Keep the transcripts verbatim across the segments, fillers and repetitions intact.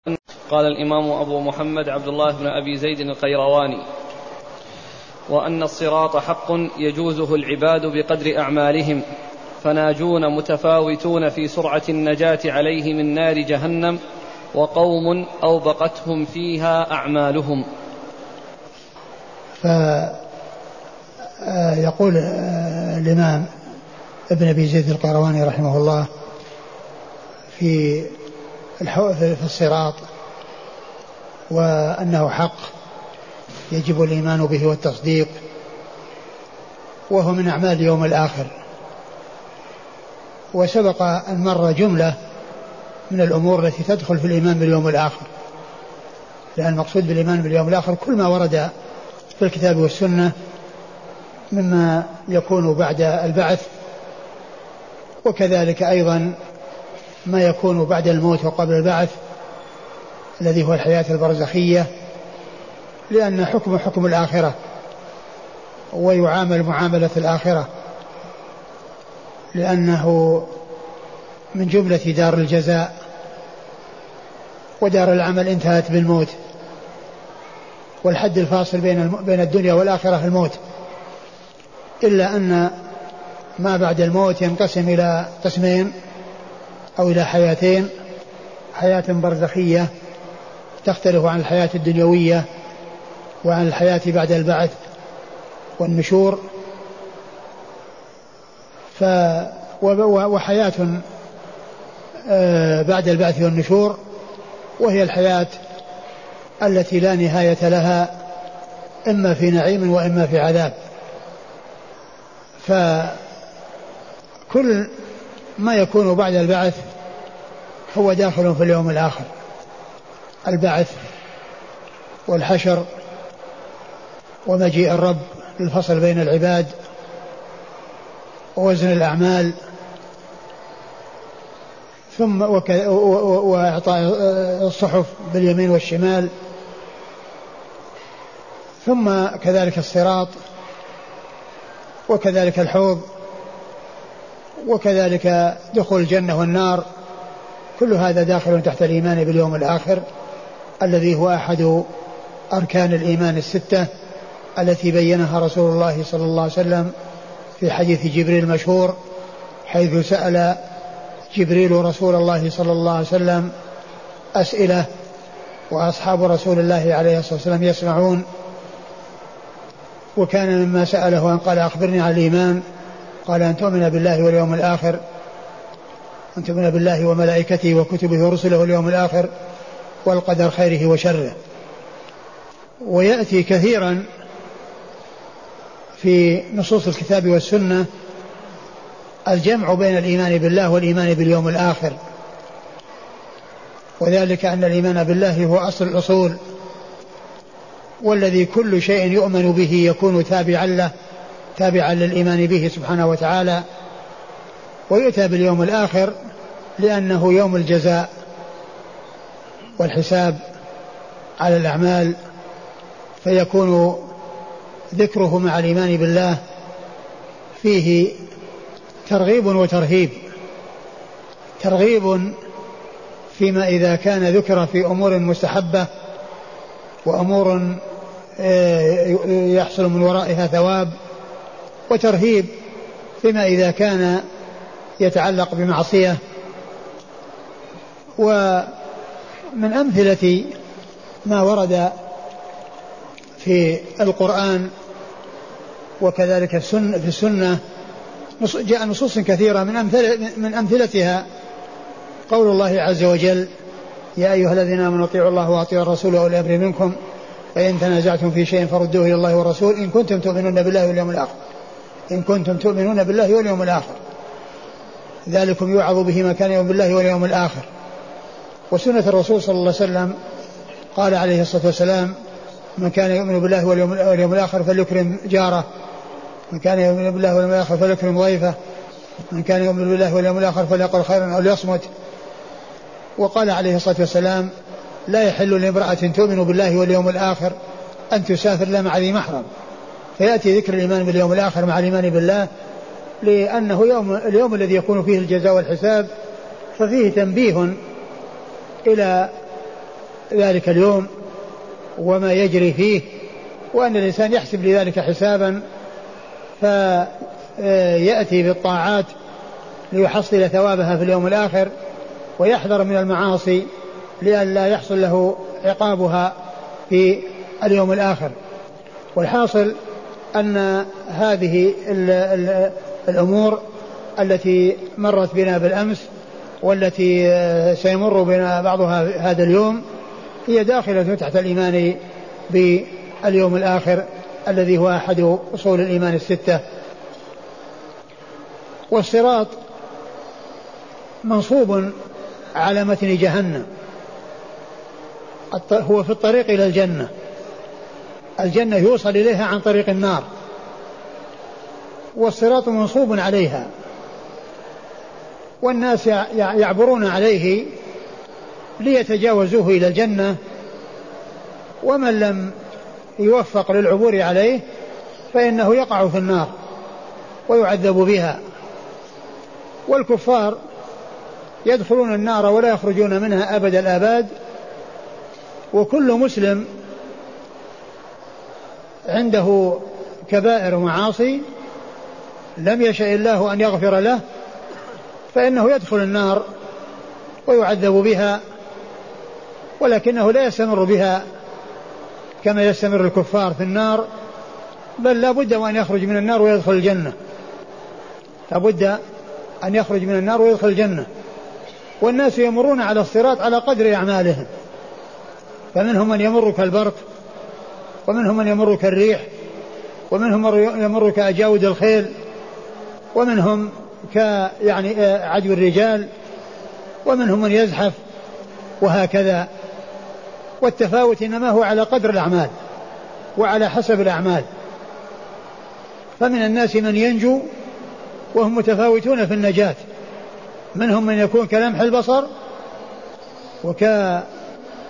قال الإمام أبو محمد عبد الله بن أبي زيد القيرواني: وأن الصراط حق يجوزه العباد بقدر أعمالهم، فناجون متفاوتون في سرعة النجاة عليه من نار جهنم، وقوم أوبقتهم فيها أعمالهم. فيقول الإمام ابن أبي زيد القيرواني رحمه الله في في الصراط، وأنه حق يجب الإيمان به والتصديق، وهو من أعمال اليوم الآخر. وسبق أن مر جملة من الأمور التي تدخل في الإيمان باليوم الآخر، لأن المقصود بالإيمان باليوم الآخر كل ما ورد في الكتاب والسنة مما يكون بعد البعث، وكذلك أيضا ما يكون بعد الموت وقبل البعث الذي هو الحياة البرزخية، لأن حكم حكم الآخرة ويعامل معاملة الآخرة، لأنه من جملة دار الجزاء، ودار العمل انتهت بالموت، والحد الفاصل بين بين الدنيا والآخرة الموت، إلا أن ما بعد الموت ينقسم إلى قسمين أو إلى حياتين: حياة برزخية تختلف عن الحياة الدنيوية وعن الحياة بعد البعث والنشور، ف وحياة بعد البعث والنشور، وهي الحياة التي لا نهاية لها، إما في نعيم وإما في عذاب. فكل ما يكون بعد البعث هو داخل في اليوم الآخر: البعث والحشر ومجيء الرب للفصل بين العباد ووزن الأعمال، ثم وإعطاء الصحف باليمين والشمال، ثم كذلك الصراط، وكذلك الحوض، وكذلك دخول الجنة والنار. كل هذا داخل تحت الإيمان باليوم الآخر، الذي هو أحد أركان الإيمان الستة التي بينها رسول الله صلى الله عليه وسلم في حديث جبريل المشهور، حيث سأل جبريل رسول الله صلى الله عليه وسلم أسئلة، وأصحاب رسول الله عليه الصلاة والسلام يسمعون. وكان مما سأله أن قال: أخبرني عن الإيمان. قال: أن تؤمن بالله واليوم الآخر، أن تؤمن بالله وملائكته وكتبه ورسله واليوم الآخر والقدر خيره وشره. ويأتي كثيرا في نصوص الكتاب والسنة الجمع بين الإيمان بالله والإيمان باليوم الآخر، وذلك أن الإيمان بالله هو أصل الأصول، والذي كل شيء يؤمن به يكون تابعا له، تابعا للإيمان به سبحانه وتعالى. ويؤتى باليوم الآخر لأنه يوم الجزاء والحساب على الأعمال، فيكون ذكره مع الإيمان بالله فيه ترغيب وترهيب. ترغيب فيما إذا كان ذكر في أمور مستحبة وأمور يحصل من ورائها ثواب، وترهيب فيما إذا كان يتعلق بمعصية. ومن أمثلة ما ورد في القرآن وكذلك السنة في السنة جاء نصوص كثيرة، من, أمثل من أمثلتها قول الله عز وجل: يا أيها الذين آمنوا اطيعوا الله وأطيعوا الرسول وأولي الأمر منكم فإن تنازعتم في شيء فردوه إلى الله والرسول إن كنتم تؤمنون بالله واليوم الآخر إن كنتم تؤمنون بالله واليوم الآخر ذلكم يوعظ به من كان يؤمن بالله واليوم الآخر. وسنة الرسول صلى الله عليه وسلم قال عليه الصلاة والسلام: من كان يؤمن بالله واليوم الآخر فليكرم جاره، من كان يؤمن بالله واليوم الآخر فليكرم ضيفه، من كان يؤمن بالله واليوم الآخر فليقل خيرا أو ليصمت. وقال عليه الصلاة والسلام: لا يحل لامرأة تؤمن بالله واليوم الآخر أن تسافر لا مع ذي محرم. فيأتي ذكر الإيمان باليوم الآخر مع الإيمان بالله، لأنه يوم اليوم الذي يكون فيه الجزاء والحساب، ففيه تنبيه إلى ذلك اليوم وما يجري فيه، وأن الإنسان يحسب لذلك حسابا فيأتي بالطاعات ليحصل ثوابها في اليوم الآخر، ويحذر من المعاصي لئلا يحصل له عقابها في اليوم الآخر. والحاصل أن هذه الأمور التي مرت بنا بالأمس والتي سيمر بنا بعضها هذا اليوم هي داخلة تحت الإيمان باليوم الآخر الذي هو أحد أصول الإيمان الستة. والصراط منصوب على متن جهنم، هو في الطريق إلى الجنة، الجنة يوصل إليها عن طريق النار، والصراط منصوب عليها، والناس يعبرون عليه ليتجاوزوه إلى الجنة، ومن لم يوفق للعبور عليه فإنه يقع في النار ويعذب بها. والكفار يدخلون النار ولا يخرجون منها أبد الآباد، وكل مسلم عنده كبائر ومعاصي لم يشاء الله أن يغفر له فإنه يدخل النار ويعذب بها، ولكنه لا يستمر بها كما يستمر الكفار في النار، بل لا بد وأن يخرج من النار ويدخل الجنة، لا بد أن يخرج من النار ويدخل الجنة. والناس يمرون على الصراط على قدر أعمالهم، فمنهم من يمر كالبرق، ومنهم من يمر كالريح، ومنهم من يمر كأجاود الخيل، ومنهم ك يعني عدو الرجال، ومنهم من يزحف، وهكذا. والتفاوت إنما هو على قدر الأعمال وعلى حسب الأعمال. فمن الناس من ينجو وهم متفاوتون في النجاة، منهم من يكون كلمح البصر وكالريح،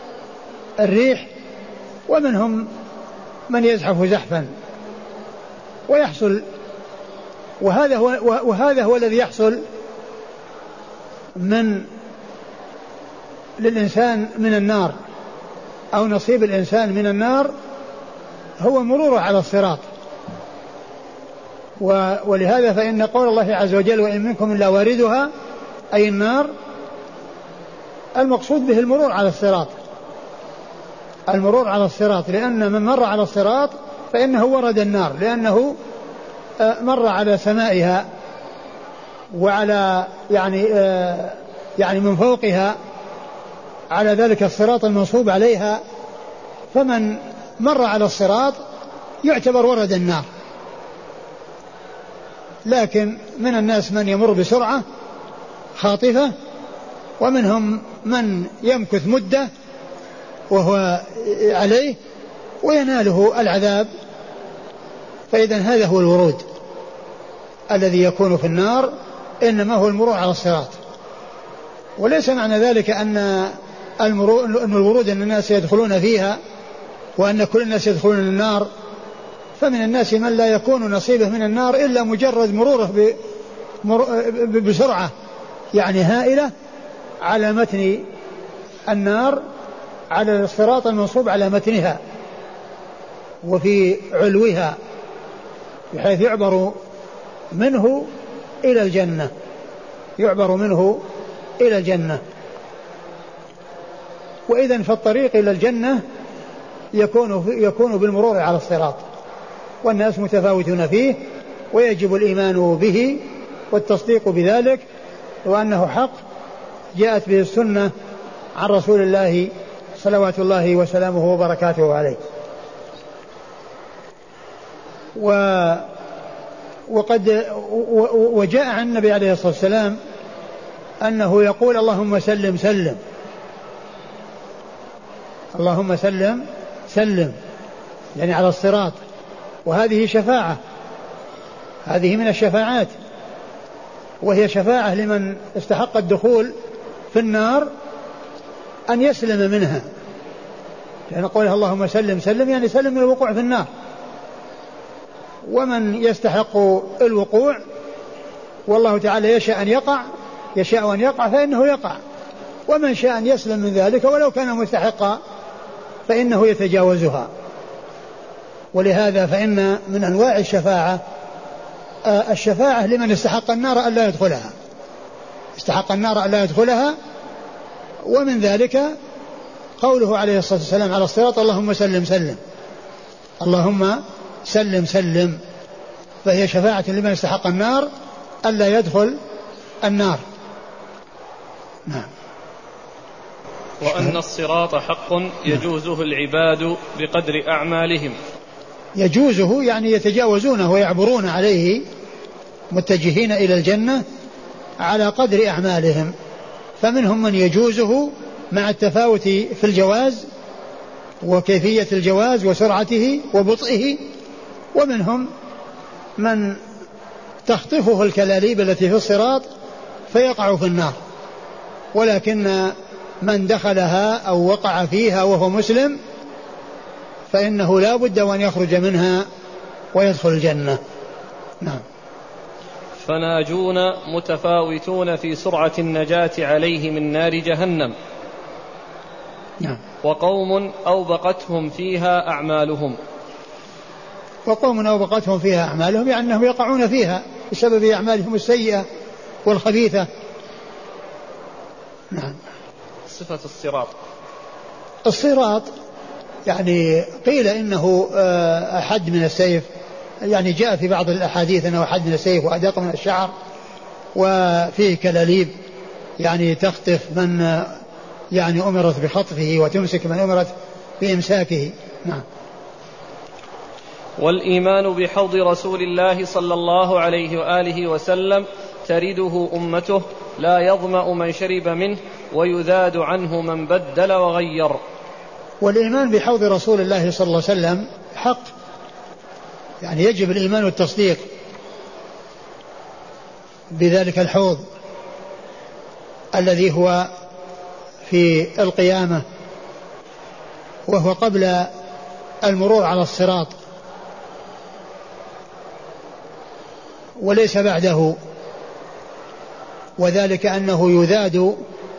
ومنهم من يزحف زحفا ويحصل. وهذا هو, وهذا هو الذي يحصل من للإنسان من النار، أو نصيب الإنسان من النار هو مروره على الصراط. ولهذا فإن قول الله عز وجل وإن منكم إلا واردها أي النار، المقصود به المرور على الصراط، المرور على الصراط، لأن من مر على الصراط فإنه ورد النار، لأنه مر على سمائها وعلى يعني يعني من فوقها على ذلك الصراط المنصوب عليها، فمن مر على الصراط يعتبر ورد النار. لكن من الناس من يمر بسرعة خاطفة، ومنهم من يمكث مدة وهو عليه ويناله العذاب. فإذا هذا هو الورود الذي يكون في النار، إنما هو المرور على الصراط. وليس معنى ذلك أن الورود أن الناس يدخلون فيها وأن كل الناس يدخلون النار. فمن الناس من لا يكون نصيبه من النار إلا مجرد مروره بسرعة يعني هائلة على متن النار، على الصراط المنصوب على متنها وفي علوها، بحيث يعبر منه إلى الجنة، يعبر منه إلى الجنة. وإذن فالطريق إلى الجنة يكون, يكون بالمرور على الصراط، والناس متفاوتون فيه، ويجب الإيمان به والتصديق بذلك، وأنه حق جاءت به السنة عن رسول الله صلوات الله وسلامه وبركاته عليه. و وقد وجاء عن النبي عليه الصلاة والسلام أنه يقول اللهم سلم سلم، اللهم سلم سلم، يعني على الصراط. وهذه شفاعة، هذه من الشفاعات، وهي شفاعة لمن استحق الدخول في النار أن يسلم منها، لأن قوله اللهم سلم سلم يعني سلم من الوقوع في النار. ومن يستحق الوقوع والله تعالى يشاء أن يقع يشاء أن يقع فإنه يقع، ومن شاء أن يسلم من ذلك ولو كان مستحق فإنه يتجاوزها. ولهذا فإن من أنواع الشفاعة الشفاعة لمن استحق النار ألا يدخلها استحق النار ألا يدخلها ومن ذلك قوله عليه الصلاة والسلام على الصراط اللهم سلم سلم اللهم سلم سلم، فهي شفاعة لمن استحق النار ألا يدخل النار. نعم. وأن الصراط حق يجوزه العباد بقدر أعمالهم. يجوزه يعني يتجاوزونه ويعبرون عليه متجهين إلى الجنة على قدر أعمالهم، فمنهم من يجوزه مع التفاوت في الجواز وكيفية الجواز وسرعته وبطئه، ومنهم من تخطفه الكلاليب التي في الصراط فيقع في النار، ولكن من دخلها أو وقع فيها وهو مسلم فإنه لا بد وأن يخرج منها ويدخل الجنة. نعم. فناجون متفاوتون في سرعة النجاة عليه من نار جهنم. نعم. وقوم أوبقتهم فيها أعمالهم. وقوم أوبقتهم فيها أعمالهم يعني أنهم يقعون فيها بسبب أعمالهم السيئة والخبيثة. نعم. صفة الصراط. الصراط يعني قيل إنه أحد من السيف، يعني جاء في بعض الأحاديث أنه أحد من السيف وأدق من الشعر، وفيه كلاليب يعني تخطف من يعني أمرت بخطفه وتمسك من أمرت بإمساكه. نعم. والإيمان بحوض رسول الله صلى الله عليه وآله وسلم ترده أمته لا يظمأ من شرب منه ويذاد عنه من بدل وغير. والإيمان بحوض رسول الله صلى الله عليه وسلم حق، يعني يجب الإيمان والتصديق بذلك الحوض الذي هو في القيامة، وهو قبل المرور على الصراط وليس بعده، وذلك أنه يذاد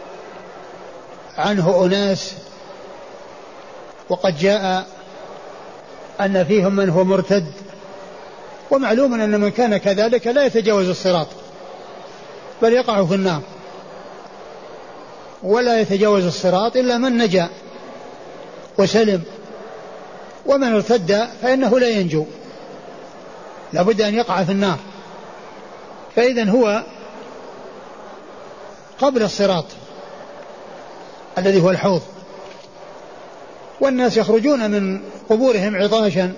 عنه أناس، وقد جاء أن فيهم من هو مرتد، ومعلوم أن من كان كذلك لا يتجاوز الصراط بل يقع في النار، ولا يتجاوز الصراط إلا من نجا وسلم، ومن ارتد فإنه لا ينجو، لابد أن يقع في النار. فإذن هو قبل الصراط الذي هو الحوض، والناس يخرجون من قبورهم عطاشا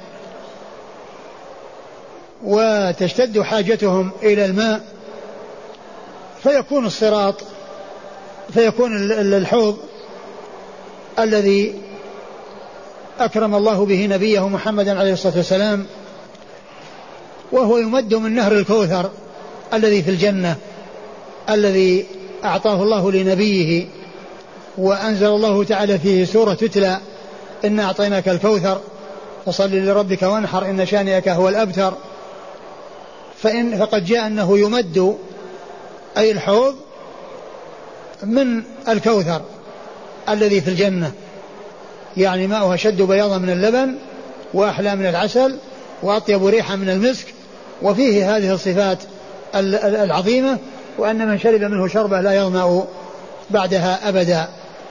وتشتد حاجتهم إلى الماء، فيكون الصراط فيكون الحوض الذي أكرم الله به نبيه محمدا عليه الصلاة والسلام، وهو يمد من نهر الكوثر الذي في الجنة الذي أعطاه الله لنبيه، وأنزل الله تعالى فيه سورة تتلى إن أعطيناك الكوثر فصل لربك وانحر إن شانئك هو الأبتر. فإن فقد جاء أنه يمد أي الحوض من الكوثر الذي في الجنة، يعني ماؤها شد بياضا من اللبن وأحلى من العسل وأطيب ريحا من المسك، وفيه هذه الصفات العظيمة، وأن من شرب منه شربة لا يظمأ بعدها أبدا.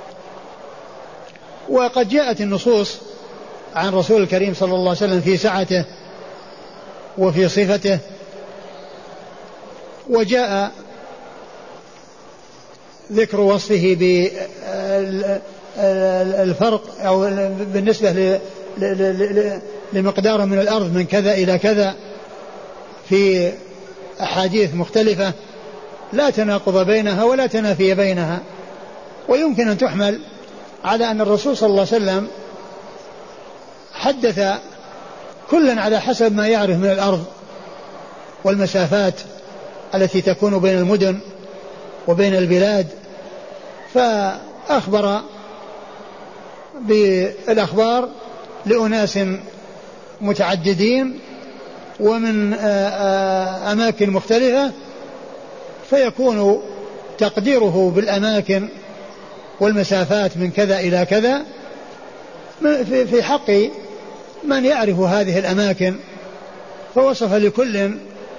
وقد جاءت النصوص عن رسول الكريم صلى الله عليه وسلم في سعته وفي صفته، وجاء ذكر وصفه بالفرق أو بالنسبة لمقدار من الأرض من كذا إلى كذا في أحاديث مختلفة لا تناقض بينها ولا تنافي بينها، ويمكن أن تحمل على أن الرسول صلى الله عليه وسلم حدث كلا على حسب ما يعرف من الأرض والمسافات التي تكون بين المدن وبين البلاد، فأخبر بالأخبار لأناس متعددين ومن أماكن مختلفة، فيكون تقديره بالأماكن والمسافات من كذا إلى كذا في حق من يعرف هذه الأماكن، فوصف لكل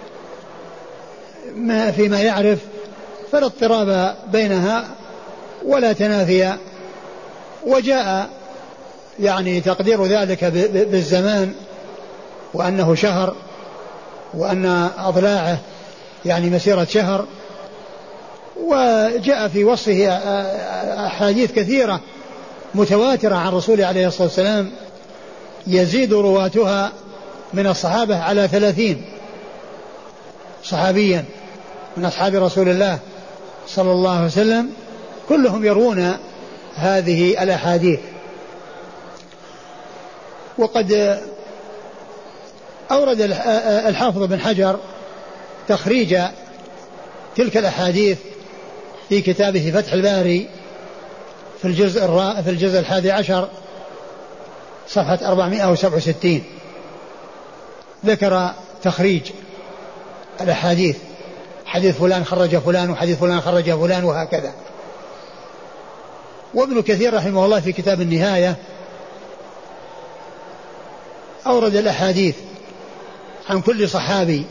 ما فيما يعرف، فلا اضطراب بينها ولا تنافي. وجاء يعني تقدير ذلك بالزمان، وأنه شهر، وأن أضلاعه يعني مسيرة شهر. وجاء في وصفه أحاديث كثيرة متواترة عن رسول عليه الصلاة والسلام يزيد رواتها من الصحابة على ثلاثين صحابيا من أصحاب رسول الله صلى الله عليه وسلم، كلهم يروون هذه الأحاديث. وقد أورد الحافظ بن حجر تخريج تلك الأحاديث في كتابه فتح الباري في الجزء في الجزء الحادي عشر صفحة أربعمائة وسبعة وستين، ذكر تخريج الأحاديث، حديث فلان خرج فلان، وحديث فلان خرج فلان، وهكذا. وابن كثير رحمه الله في كتاب النهاية أورد الأحاديث عن كل صحابي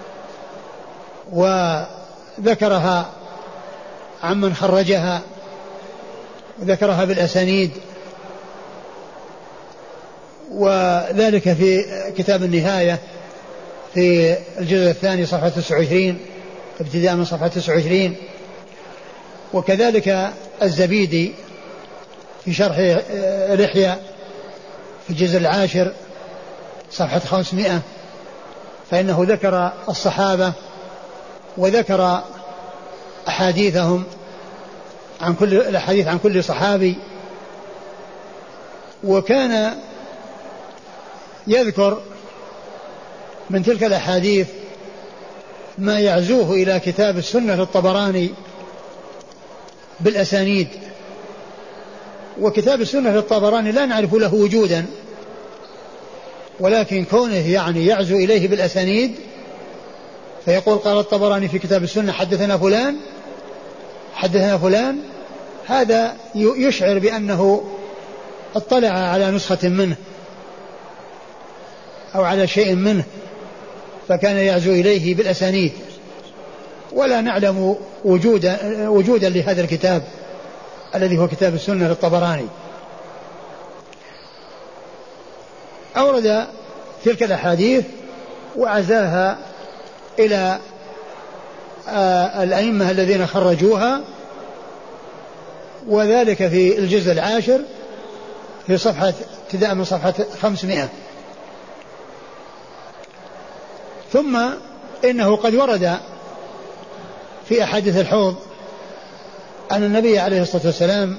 وذكرها عمن خرجها، وذكرها بالأسانيد، وذلك في كتاب النهاية في الجزء الثاني صفحة تسعة وعشرين ابتداء من صفحة تسعة وعشرين. وكذلك الزبيدي في شرح لحية في الجزء العاشر صفحة خمسمائة، فإنه ذكر الصحابة وذكر أحاديثهم عن كل الأحاديث عن كل صحابي، وكان يذكر من تلك الأحاديث ما يعزوه إلى كتاب السنة للطبراني بالأسانيد. وكتاب السنة للطبراني لا نعرف له وجودا، ولكن كونه يعني يعزو إليه بالأسانيد، فيقول قال الطبراني في كتاب السنة حدثنا فلان حدثنا فلان، هذا يشعر بأنه اطلع على نسخة منه أو على شيء منه، فكان يعزو إليه بالأسانيد. ولا نعلم وجودا, وجودا لهذا الكتاب الذي هو كتاب السنة للطبراني. أورد تلك الأحاديث وعزاها إلى الأئمة الذين خرجوها، وذلك في الجزء العاشر في صفحة ابتداء من صفحة خمسمائة. ثم إنه قد ورد في أحاديث الحوض أن النبي عليه الصلاة والسلام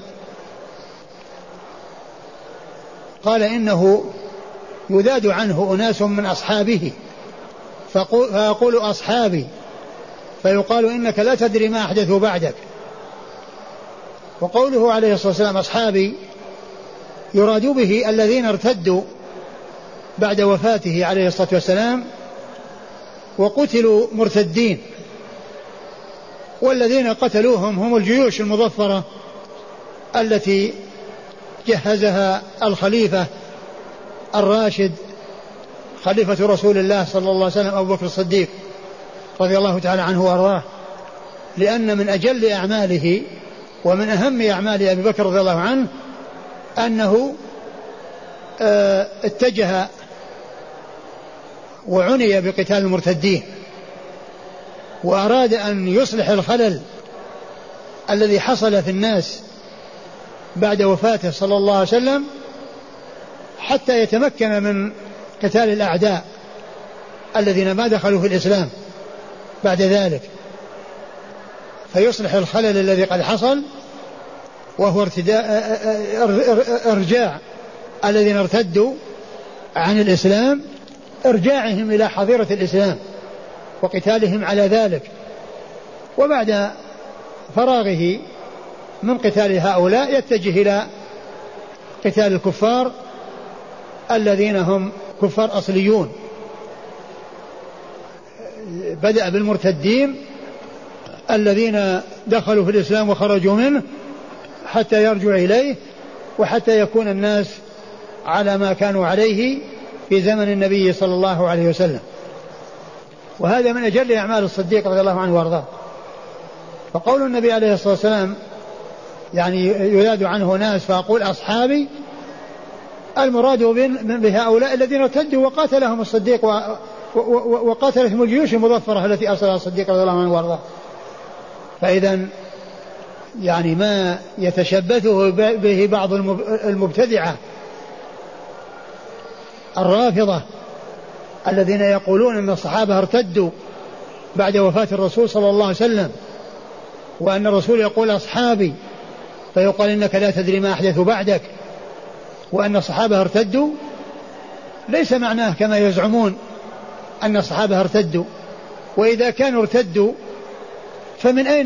قال إنه يذاد عنه أناس من أصحابه فيقول أصحابي، فيقال إنك لا تدري ما أحدثوا بعدك. وقوله عليه الصلاة والسلام أصحابي يراد به الذين ارتدوا بعد وفاته عليه الصلاة والسلام وقتلوا مرتدين، والذين قتلوهم هم الجيوش المظفرة التي جهزها الخليفة الراشد خليفة رسول الله صلى الله عليه وسلم أبو بكر الصديق رضي الله تعالى عنه وأرضاه، لأن من أجل أعماله ومن أهم أعمال أبي بكر رضي الله عنه أنه اتجه وعني بقتال المرتدين، وأراد أن يصلح الخلل الذي حصل في الناس بعد وفاته صلى الله عليه وسلم حتى يتمكن من قتال الأعداء الذين ما دخلوا في الإسلام بعد ذلك، فيصلح الخلل الذي قد حصل، وهو ارتداء ارجاع الذين ارتدوا عن الإسلام، ارجاعهم إلى حظيرة الإسلام وقتالهم على ذلك. وبعد فراغه من قتال هؤلاء يتجه إلى قتال الكفار الذين هم كفار أصليون. بدأ بالمرتدين الذين دخلوا في الإسلام وخرجوا منه حتى يرجع إليه، وحتى يكون الناس على ما كانوا عليه في زمن النبي صلى الله عليه وسلم. وهذا من أجل أعمال الصديق رضي الله عنه وارضاه. فقول النبي عليه الصلاة والسلام يعني يذاد عنه ناس فأقول أصحابي، المراد بهؤلاء الذين ارتدوا وقاتلهم الصديق وقاتلتهم الجيوش المظفرة التي أرسلها الصديق رضي الله عنه وارضاه. فإذا يعني ما يتشبثه به بعض المبتدعة الرافضة الذين يقولون أن الصحابة ارتدوا بعد وفاة الرسول صلى الله عليه وسلم، وأن الرسول يقول أصحابي فيقال إنك لا تدري ما أحدثوا بعدك، وأن الصحابة ارتدوا، ليس معناه كما يزعمون أن الصحابة ارتدوا. وإذا كانوا ارتدوا فمن أين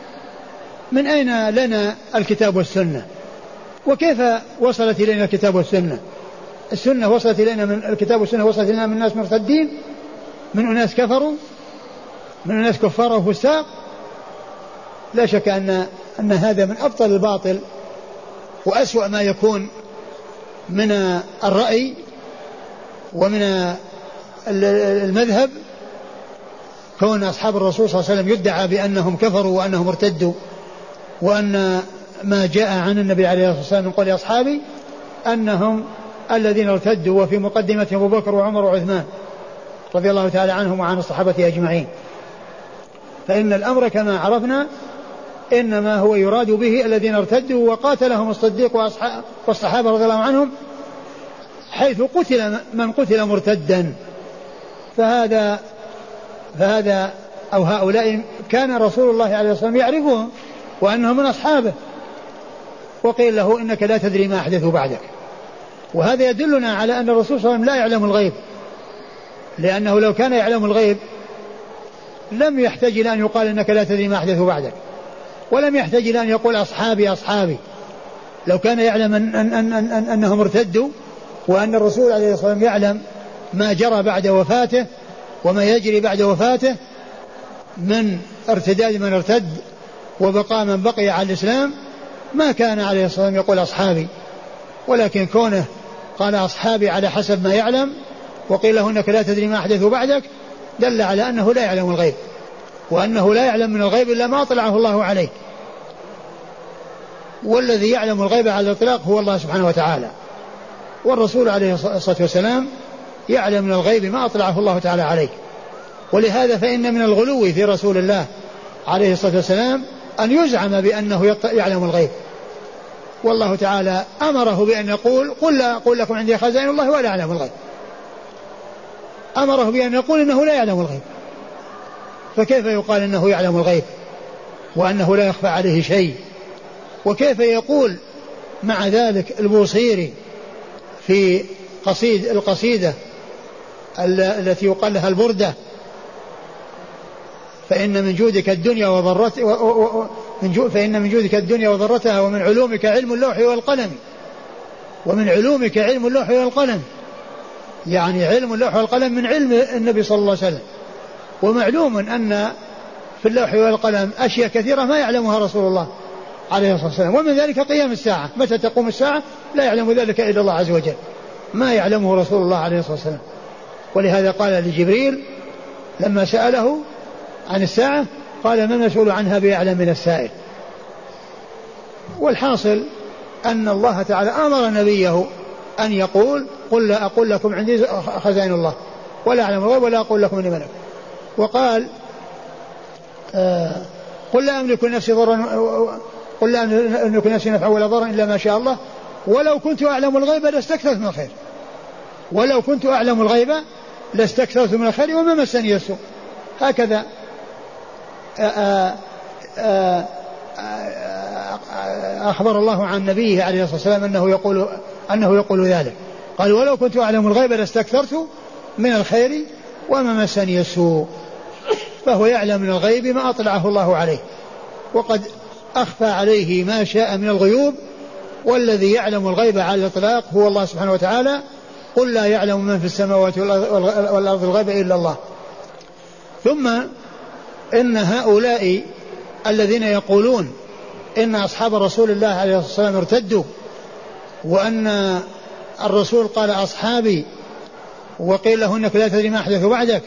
من أين لنا الكتاب والسنة؟ وكيف وصلت إلينا الكتاب والسنة؟ السنة وصلت إلينا من الكتاب والسنة وصلت إلينا من الناس مرتدين، من أناس كفروا، من أناس كفار وفساق. لا شك أن أن هذا من أبطل الباطل وأسوأ ما يكون من الرأي ومن المذهب، كون أصحاب الرسول صلى الله عليه وسلم يدعى بأنهم كفروا وأنهم ارتدوا، وأن ما جاء عن النبي عليه الصلاة والسلام من قول أصحابي أنهم الذين ارتدوا، وفي مقدمتهم أبو بكر وعمر وعثمان رضي الله تعالى عنهم وعن الصحابة أجمعين. فإن الأمر كما عرفنا إنما هو يراد به الذين ارتدوا وقاتلهم الصديق والصحابة رضي الله عنهم، حيث قتل من قتل مرتدا. فهذا فهذا أو هؤلاء كان رسول الله عليه الصلاة والسلام يعرفهم وأنهم من أصحابه، وقيل له إنك لا تدري ما أحدثوا بعدك. وهذا يدلنا على أن الرسول صلى الله عليه وسلم لا يعلم الغيب، لأنه لو كان يعلم الغيب لم يحتاج إلى أن يقال إنك لا تدري ما أحدثوا بعدك، ولم يحتاج إلى أن يقول أصحابي أصحابي. لو كان يعلم أن أن أن أن أنهم ارتدوا، وأن الرسول عليه الصلاة والسلام يعلم ما جرى بعد وفاته وما يجري بعد وفاته من ارتداد من ارتد وبقاء من بقي على الإسلام، ما كان عليه الصلاة والسلام يقول أصحابي. ولكن كونه قال أصحابي على حسب ما يعلم، وقيل له إنك لا تدري ما أحدثوا بعدك، دل على أنه لا يعلم الغيب، وأنه لا يعلم من الغيب إلا ما أطلعه الله عليه. والذي يعلم الغيب على الإطلاق هو الله سبحانه وتعالى، والرسول عليه الصلاة والسلام يعلم من الغيب ما أطلعه الله تعالى عليه. ولهذا فإن من الغلو في رسول الله عليه الصلاة والسلام أن يزعم بأنه يعلم الغيب، والله تعالى أمره بأن يقول قل لا أقول لكم عندي خزائن الله ولا أعلم الغيب، أمره بأن يقول إنه لا يعلم الغيب. فكيف يقال إنه يعلم الغيب وأنه لا يخفى عليه شيء؟ وكيف يقول مع ذلك البوصيري في قصيد القصيدة التي يقال لها البردة: فإن من جودك الدنيا وضرتها فإن من جودك الدنيا وضرتها ومن علومك علم اللوح والقلم. ومن علومك علم اللوح والقلم، يعني علم اللوح والقلم من علم النبي صلى الله عليه وسلم. ومعلوم أن في اللوح والقلم أشياء كثيرة ما يعلمها رسول الله عليه الصلاة والسلام، ومن ذلك قيام الساعة، متى تقوم الساعة لا يعلم ذلك إلا الله عز وجل، ما يعلمه رسول الله عليه الصلاة والسلام. ولهذا قال لجبريل لما سأله عن الساعة قال: ما المسؤول عنها بأعلم من السائل. والحاصل أن الله تعالى أمر نبيه أن يقول: قل لا أقول لكم عندي خزائن الله ولا أعلم الغيب ولا أقول لكم إني ملك. وقال: آه قل لا أملك نفسي ضرا قل لا أملك نفسي نفعا ولا ضرا إلا ما شاء الله ولو كنت أعلم الغيب لاستكثرت من الخير ولو كنت أعلم الغيب لاستكثرت من الخير وما مسني السوء. هكذا آآ آآ أخبر الله عن نبيه عليه الصلاة والسلام أنه يقول أنه يقول ذلك. قال: ولو كنت أعلم الغيب لاستكثرت من الخير وما مسني السوء. فهو يعلم من الغيب ما أطلعه الله عليه، وقد أخفى عليه ما شاء من الغيوب، والذي يعلم الغيب على الإطلاق هو الله سبحانه وتعالى. قل لا يعلم من في السماوات والأرض الغيب إلا الله. ثم إن هؤلاء الذين يقولون إن أصحاب رسول الله عليه الصلاة والسلام ارتدوا وأن الرسول قال أصحابي وقيل له إنك لا تدري ما أحدث بعدك،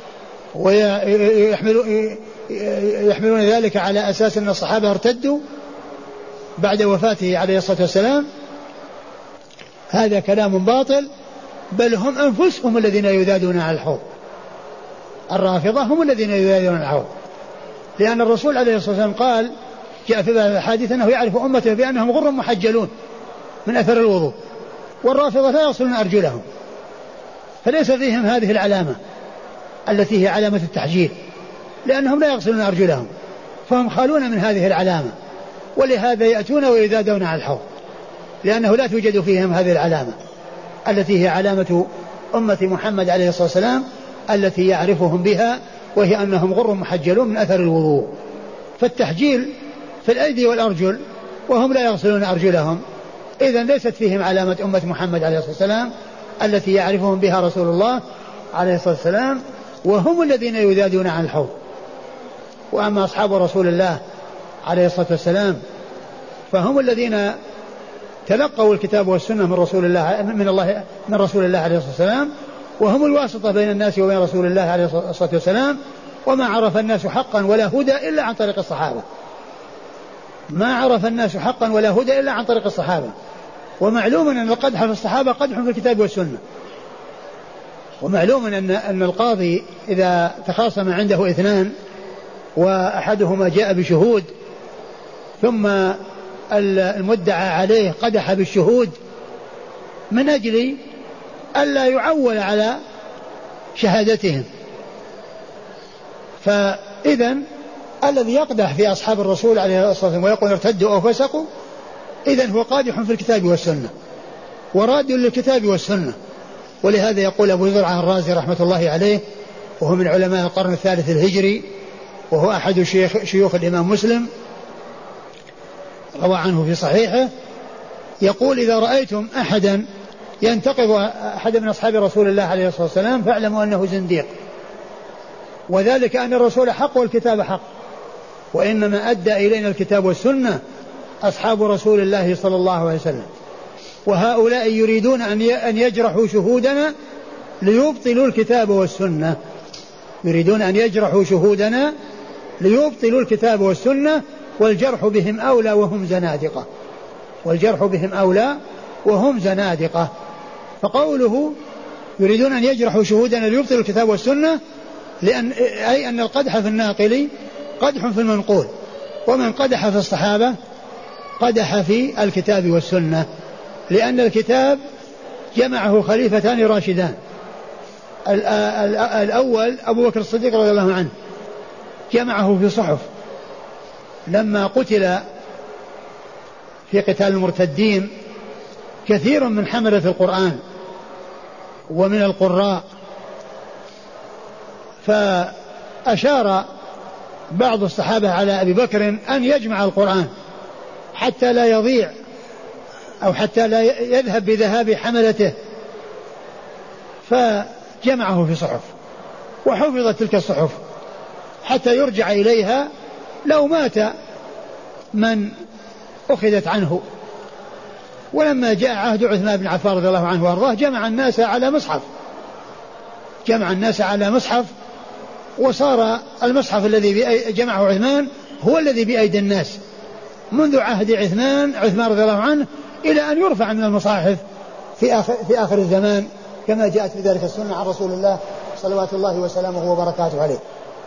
ويحملون ذلك على أساس أن الصحابة ارتدوا بعد وفاته عليه الصلاة والسلام، هذا كلام باطل، بل هم أنفسهم الذين يذادون على الحوض. الرافضة هم الذين يذادون على الحوض، لأن الرسول عليه الصلاة والسلام قال جاء في الحديث أنه يعرف أمته بأنهم غر محجلون من أثر الوضوء، والرافضة لا يصلون أرجلهم، فليس فيهم هذه العلامة التي هي علامة التحجيل، لأنهم لا يغسلون أرجلهم، فهم خالون من هذه العلامة، ولهذا يأتون ويذادون على الحوض، لأنه لا توجد فيهم هذه العلامة التي هي علامة أمة محمد عليه الصلاة والسلام التي يعرفهم بها، وهي أنهم غر محجلون من أثر الوضوء. فالتحجيل في الأيدي والأرجل وهم لا يغسلون أرجلهم، إذن ليست فيهم علامة أمة محمد عليه الصلاة والسلام التي يعرفهم بها رسول الله عليه الصلاة والسلام، وهم الذين يذادون عن الحوض. وأما أصحاب رسول الله عليه الصلاة والسلام فهم الذين تلقوا الكتاب والسنة من رسول الله من الله من رسول الله عليه الصلاة والسلام، وهم الواسطة بين الناس وبين رسول الله عليه الصلاة والسلام. وما عرف الناس حقا ولا هدى إلا عن طريق الصحابة، ما عرف الناس حقا ولا هدى إلا عن طريق الصحابة. ومعلوم أن القدح في الصحابة قدح في الكتاب والسنة، ومعلوم أن أن القاضي إذا تخاصم عنده اثنان وأحدهما جاء بشهود ثم المدعى عليه قدح بالشهود من أجل ألا يعول على شهادتهم، فإذن الذي يقدح في أصحاب الرسول عليه الصلاة والسلام ويقول ارتدوا أو فسقوا إذن هو قادح في الكتاب والسنة وراد للكتاب والسنة. ولهذا يقول أبو زرعة الرازي رحمة الله عليه، وهو من علماء القرن الثالث الهجري، وهو أحد شيخ شيوخ الإمام مسلم، روى عنه في صحيحه، يقول إذا رأيتم أحدا ينتقض أحد من أصحاب رسول الله عليه الصلاة والسلام فاعلموا أنه زنديق، وذلك أن الرسول حق والكتاب حق، وإنما أدى إلينا الكتاب والسنة أصحاب رسول الله صلى الله عليه وسلم، وهؤلاء يريدون أن يجرحوا شهودنا ليبطلوا الكتاب والسنة، يريدون أن يجرحوا شهودنا ليبطلوا الكتاب والسنة، والجرح بهم أولى وهم زنادقة، والجرح بهم أولى وهم زنادقة. فقوله يريدون أن يجرحوا شهودنا ليبطلوا الكتاب والسنة، لأن أي أن القدح في الناقل قدح في المنقول، ومن قدح في الصحابة قدح في الكتاب والسنة، لأن الكتاب جمعه خليفتان راشدان، الأول أبو بكر الصديق رضي الله عنه جمعه في صحف لما قتل في قتال المرتدين كثير من حملة القرآن ومن القراء، فأشار بعض الصحابة على أبي بكر أن يجمع القرآن حتى لا يضيع أو حتى لا يذهب بذهاب حملته، فجمعه في صحف وحفظت تلك الصحف حتى يرجع إليها لو مات من أخذت عنه. ولما جاء عهد عثمان بن عفان رضي الله عنه وارضاه جمع الناس على مصحف، جمع الناس على مصحف، وصار المصحف الذي جمعه عثمان هو الذي بأيدي الناس منذ عهد عثمان عثمان رضي الله عنه إلى أن يرفع من المصاحف في آخر, في آخر الزمان، كما جاءت بذلك السنة عن رسول الله صلوات الله وسلامه وبركاته عليه.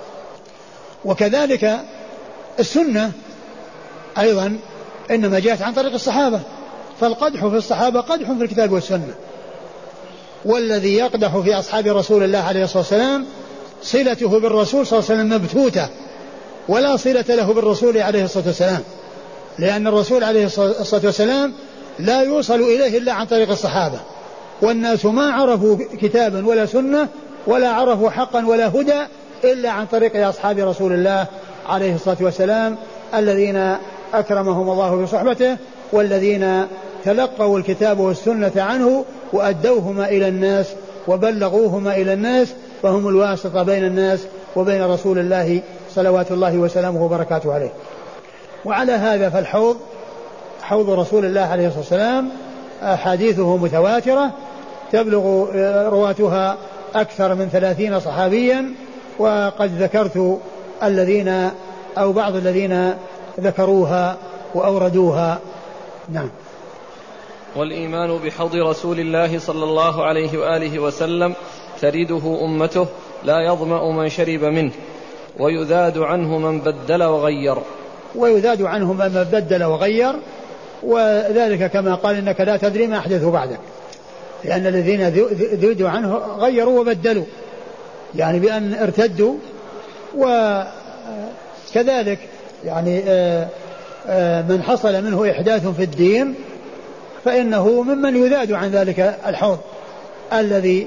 وكذلك السنة أيضا إنما جاءت عن طريق الصحابة، فالقدح في الصحابة قدح في الكتاب والسنة، والذي يقدح في أصحاب رسول الله عليه الصلاة والسلام صلته بالرسول صلى الله عليه وسلم مبتوتة، ولا صلة له بالرسول عليه الصلاة والسلام، لأن الرسول عليه الصلاة والسلام لا يوصل إليه إلا عن طريق الصحابة، والناس ما عرفوا كتابا ولا سنة ولا عرفوا حقا ولا هدى إلا عن طريق أصحاب رسول الله عليه الصلاة والسلام الذين أكرمهم الله بصحبته، والذين تلقوا الكتاب والسنة عنه وأدوهما إلى الناس وبلغوهما إلى الناس، فهم الواسطة بين الناس وبين رسول الله صلوات الله وسلامه وبركاته عليه. وعلى هذا فالحوض حوض رسول الله عليه الصلاة والسلام أحاديثه متواترة تبلغ رواتها أكثر من ثلاثين صحابيا، وقد ذكرت الذين أو بعض الذين ذكروها وأوردوها. نعم. والإيمان بحوض رسول الله صلى الله عليه وآله وسلم ترده أمته لا يظمأ من شرب منه، ويذاد عنه من بدل وغير. ويذاد عنه من بدل وغير، وذلك كما قال إنك لا تدري ما أحدثوا بعدك، لأن الذين ذودوا عنه غيروا وبدلوا، يعني بأن ارتدوا. وكذلك يعني من حصل منه إحداث في الدين فإنه ممن يذاد عن ذلك الحوض الذي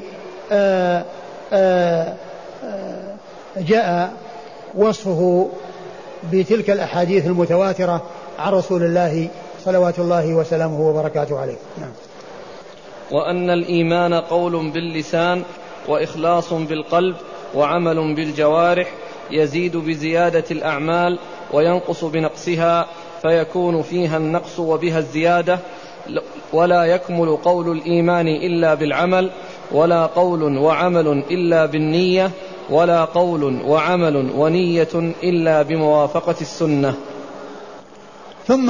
جاء وصفه بتلك الأحاديث المتواترة عن رسول الله صلوات الله وسلامه وبركاته عليه. نعم. وأن الإيمان قول باللسان وإخلاص بالقلب وعمل بالجوارح، يزيد بزيادة الأعمال وينقص بنقصها، فيكون فيها النقص وبها الزيادة، ولا يكمل قول الإيمان إلا بالعمل، ولا قول وعمل إلا بالنية، ولا قول وعمل ونية إلا بموافقة السنة. ثم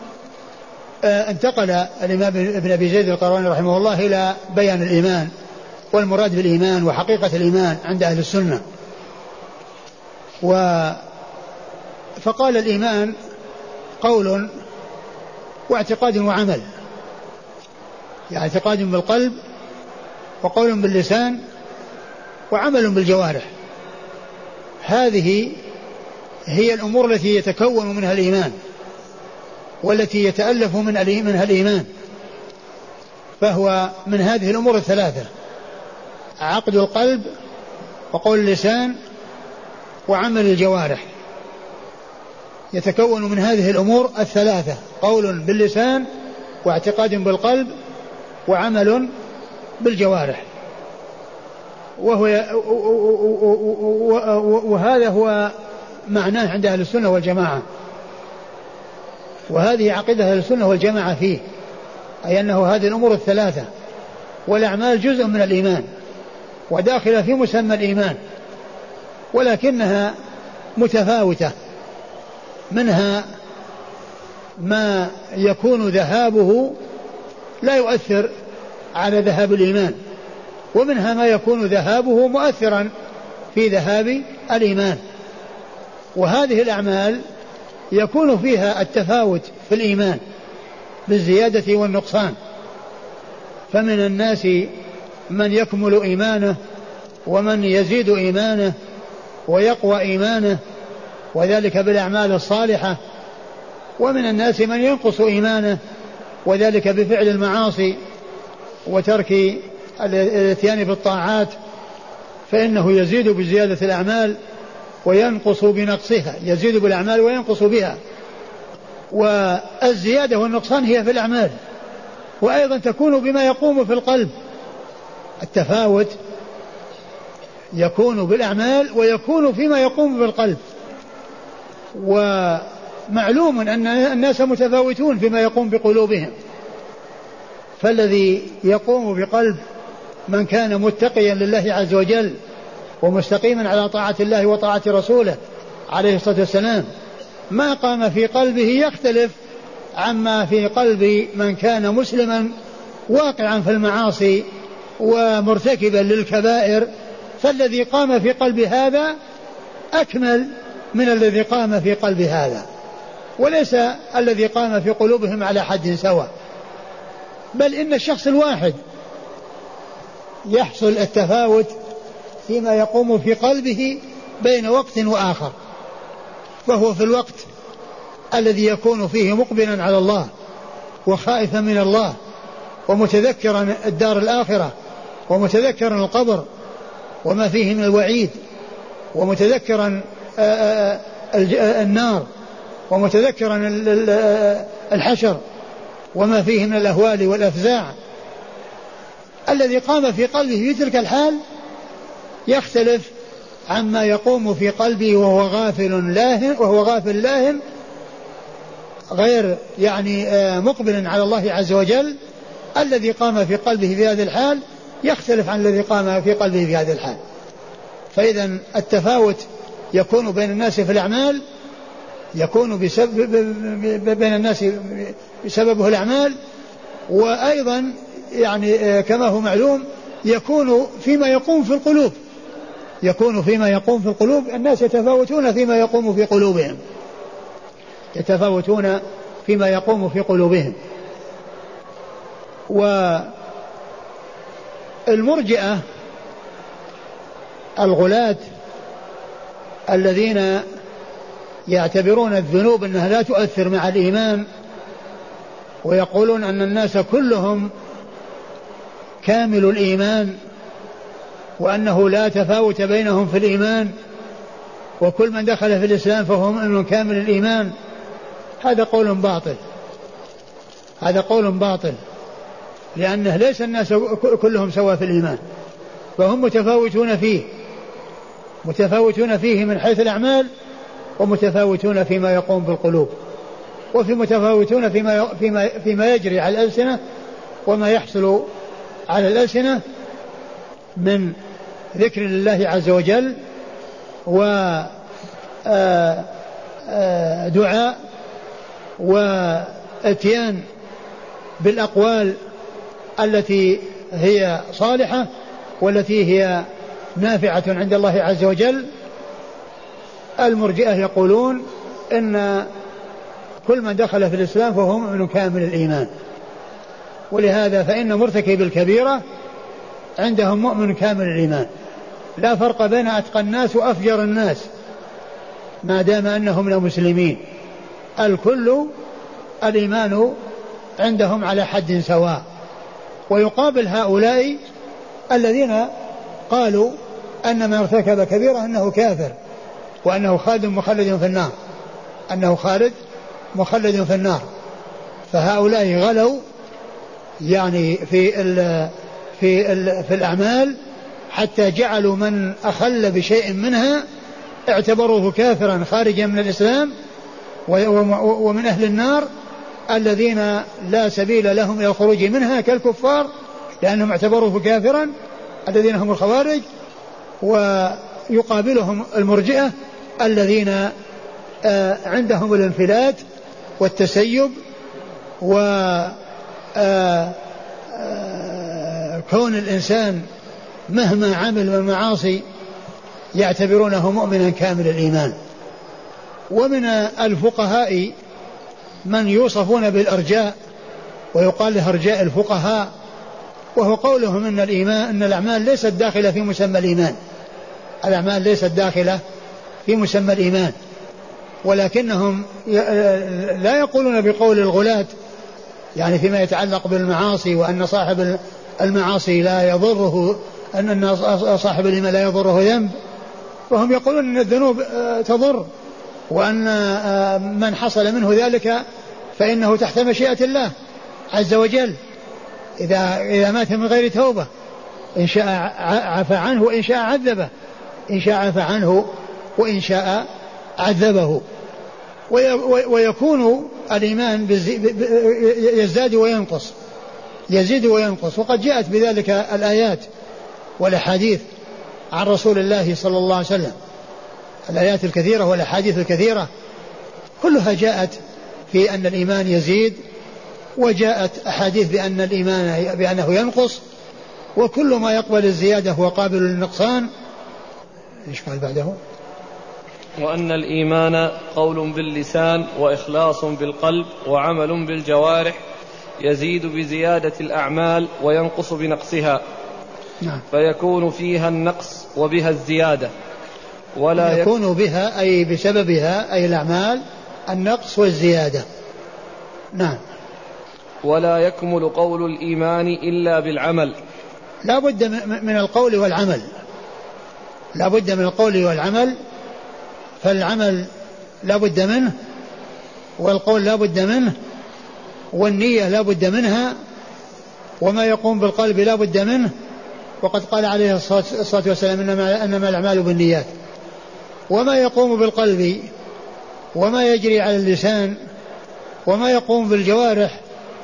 انتقل الإمام ابن أبي زيد القيرواني رحمه الله إلى بيان الإيمان والمراد بالإيمان وحقيقة الإيمان عند أهل السنة. و فقال الإيمان قول واعتقاد وعمل، يعني اعتقاد بالقلب وقول باللسان وعمل بالجوارح. هذه هي الأمور التي يتكون منها الإيمان والتي يتألف منها الإيمان. فهو من هذه الأمور الثلاثة: عقد القلب وقول اللسان وعمل الجوارح. يتكون من هذه الأمور الثلاثة: قول باللسان واعتقاد بالقلب وعمل بالجوارح. وهو وهذا هو معناه عند أهل السنة والجماعة، وهذه عقيدة أهل السنة والجماعة فيه، أي أنه هذه الأمور الثلاثة والأعمال جزء من الإيمان وداخلة في مسمى الإيمان، ولكنها متفاوتة. منها ما يكون ذهابه لا يؤثر على ذهاب الإيمان، ومنها ما يكون ذهابه مؤثرا في ذهاب الإيمان. وهذه الأعمال يكون فيها التفاوت في الإيمان بالزيادة والنقصان. فمن الناس من يكمل إيمانه ومن يزيد إيمانه ويقوى إيمانه، وذلك بالأعمال الصالحة. ومن الناس من ينقص إيمانه، وذلك بفعل المعاصي وترك الاتيان بالطاعات، فإنه يزيد بزيادة الأعمال وينقص بنقصها، يزيد بالأعمال وينقص بها. والزيادة والنقصان هي في الأعمال، وأيضا تكون بما يقوم في القلب. التفاوت يكون بالأعمال ويكون فيما يقوم في القلب. ومعلوم أن الناس متفاوتون فيما يقوم بقلوبهم، فالذي يقوم بقلب من كان متقيا لله عز وجل ومستقيما على طاعة الله وطاعة رسوله عليه الصلاة والسلام، ما قام في قلبه يختلف عما في قلب من كان مسلما واقعا في المعاصي ومرتكبا للكبائر. فالذي قام في قلب هذا أكمل من الذي قام في قلب هذا، وليس الذي قام في قلوبهم على حد سواء، بل إن الشخص الواحد يحصل التفاوت فيما يقوم في قلبه بين وقت وآخر. وهو في الوقت الذي يكون فيه مقبلا على الله وخائفا من الله ومتذكرا الدار الآخرة ومتذكرا القبر وما فيه من الوعيد، ومتذكرا النار، ومتذكرا الحشر وما فيه من الأهوال والأفزاع. الذي قام في قلبه في تلك الحال يختلف عما يقوم في قلبه وهو غافل لاهن وهو غافل لاهن غير يعني مقبل على الله عز وجل، الذي قام في قلبه في هذه الحال يختلف عن الذي قام في قلبه في هذه الحال. فإذا التفاوت يكون بين الناس في الأعمال، يكون بسبب بين الناس بسببه الأعمال، وأيضا يعني كما هو معلوم يكون فيما يقوم في القلوب، يكون فيما يقوم في القلوب. الناس يتفاوتون فيما يقوم في قلوبهم، يتفاوتون فيما يقوم في قلوبهم. والمرجئة الغلاة الذين يعتبرون الذنوب أنها لا تؤثر مع الإيمان، ويقولون أن الناس كلهم كامل الإيمان، وأنه لا تفاوت بينهم في الإيمان، وكل من دخل في الإسلام فهو مؤمن كامل الإيمان. هذا قول باطل، هذا قول باطل، لأنه ليس الناس كلهم سواء في الإيمان، فهم متفاوتون فيه، متفاوتون فيه من حيث الأعمال، ومتفاوتون فيما يقوم بالقلوب، وفي متفاوتون فيما فيما فيما يجري على الألسنة وما يحصل على الألسنة من ذكر الله عز وجل ودعاء واتيان بالأقوال التي هي صالحة والتي هي نافعة عند الله عز وجل. المرجئة يقولون إن كل من دخل في الإسلام فهو مؤمن كامل الإيمان، ولهذا فإن مرتكب الكبيرة عندهم مؤمن كامل الإيمان، لا فرق بين أتقى الناس وأفجر الناس ما دام أنهم من المسلمين، الكل الإيمان عندهم على حد سواء. ويقابل هؤلاء الذين قالوا أن من ارتكب كبيرة أنه كافر، وأنه خالد مخلد في النار، أنه خالد مخلد في النار. فهؤلاء غلوا يعني في ال في ال في الأعمال حتى جعلوا من أخل بشيء منها اعتبروه كافرا خارجا من الإسلام ومن أهل النار الذين لا سبيل لهم إلى الخروج منها كالكفار، لأنهم اعتبروه كافرا الذين هم الخوارج. ويقابلهم المرجئة الذين عندهم الانفلات والتسيب وكون الإنسان مهما عمل من المعاصي يعتبرونه مؤمنا كامل الإيمان. ومن الفقهاء من يوصفون بالأرجاء ويقال له أرجاء الفقهاء، وهو قولهم إن الإيمان إن الأعمال ليست داخلة في مسمى الإيمان، الأعمال ليست داخلة في مسمى الإيمان، ولكنهم لا يقولون بقول الغلاة يعني فيما يتعلق بالمعاصي وأن صاحب المعاصي لا يضره، أن صاحب الإيمان لا يضره ذنب، وهم يقولون أن الذنوب تضر، وأن من حصل منه ذلك فإنه تحت مشيئة الله عز وجل إذا إذا مات من غير توبة، إن شاء عفى عنه وإن شاء عذبه، إن شاء عفى عنه وإن شاء عذبه. ويكون الإيمان يزداد وينقص، يزيد وينقص، وقد جاءت بذلك الآيات والأحاديث عن رسول الله صلى الله عليه وسلم، الآيات الكثيرة والأحاديث الكثيرة كلها جاءت في أن الإيمان يزيد، وجاءت أحاديث بأن الإيمان بأنه ينقص، وكل ما يقبل الزيادة هو قابل للنقصان. إيش قال بعده؟ وأن الإيمان قول باللسان وإخلاص بالقلب وعمل بالجوارح، يزيد بزيادة الأعمال وينقص بنقصها. نعم. فيكون فيها النقص وبها الزيادة، ولا يكون بها أي بسببها أي الأعمال النقص والزيادة. نعم. ولا يكمل قول الإيمان إلا بالعمل، لا بد من القول والعمل، لا بد من القول والعمل، فالعمل لا بد منه، والقول لا بد منه، والنية لا بد منها، وما يقوم بالقلب لا بد منه. وقد قال عليه الصلاة والسلام إنما, إنما الأعمال بالنيات. وما يقوم بالقلب وما يجري على اللسان وما يقوم بالجوارح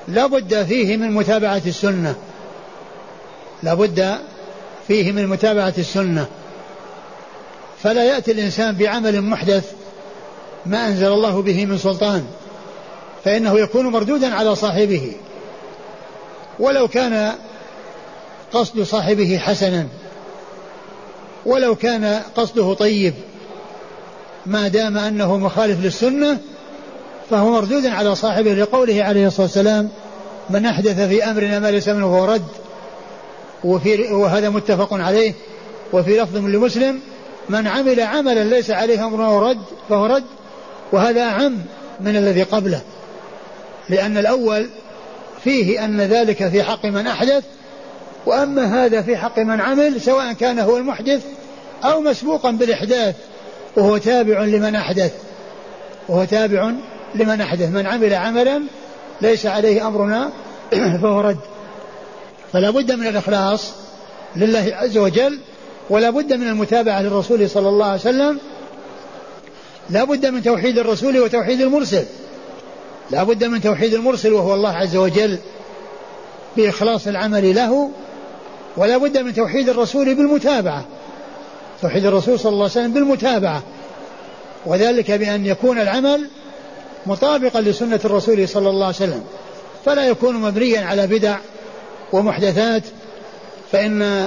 لا بد فيه من متابعة السنة لا بد فيه من متابعة السنة فلا يأتي الإنسان بعمل محدث ما أنزل الله به من سلطان، فإنه يكون مردودا على صاحبه ولو كان قصد صاحبه حسنا، ولو كان قصده طيب، ما دام أنه مخالف للسنة فهو مردود على صاحبه، لقوله عليه الصلاة والسلام: من أحدث في أمرنا ما ليس منه فهو رد. وفي وهذا متفق عليه. وفي لفظ لمسلم: من عمل عملا ليس عليه أمرنا فهو رد فهو رد. وهذا أعم من الذي قبله، لأن الأول فيه أن ذلك في حق من أحدث، وأما هذا في حق من عمل، سواء كان هو المحدث أو مسبوقا بالإحداث وهو تابع لمن أحدث وهو تابع لمن أحدث. من عمل عملا ليس عليه أمرنا فهو رد. فلا بد من الإخلاص لله عز وجل، ولا بد من المتابعة للرسول صلى الله عليه وسلم، لا بد من توحيد الرسول وتوحيد المرسل، لا بد من توحيد المرسل وهو الله عز وجل بإخلاص العمل له، ولا بد من توحيد الرسول بالمتابعة، توحيد الرسول صلى الله عليه وسلم بالمتابعة، وذلك بأن يكون العمل مطابقا لسنة الرسول صلى الله عليه وسلم، فلا يكون مبنيا على بدع ومحدثات، فإن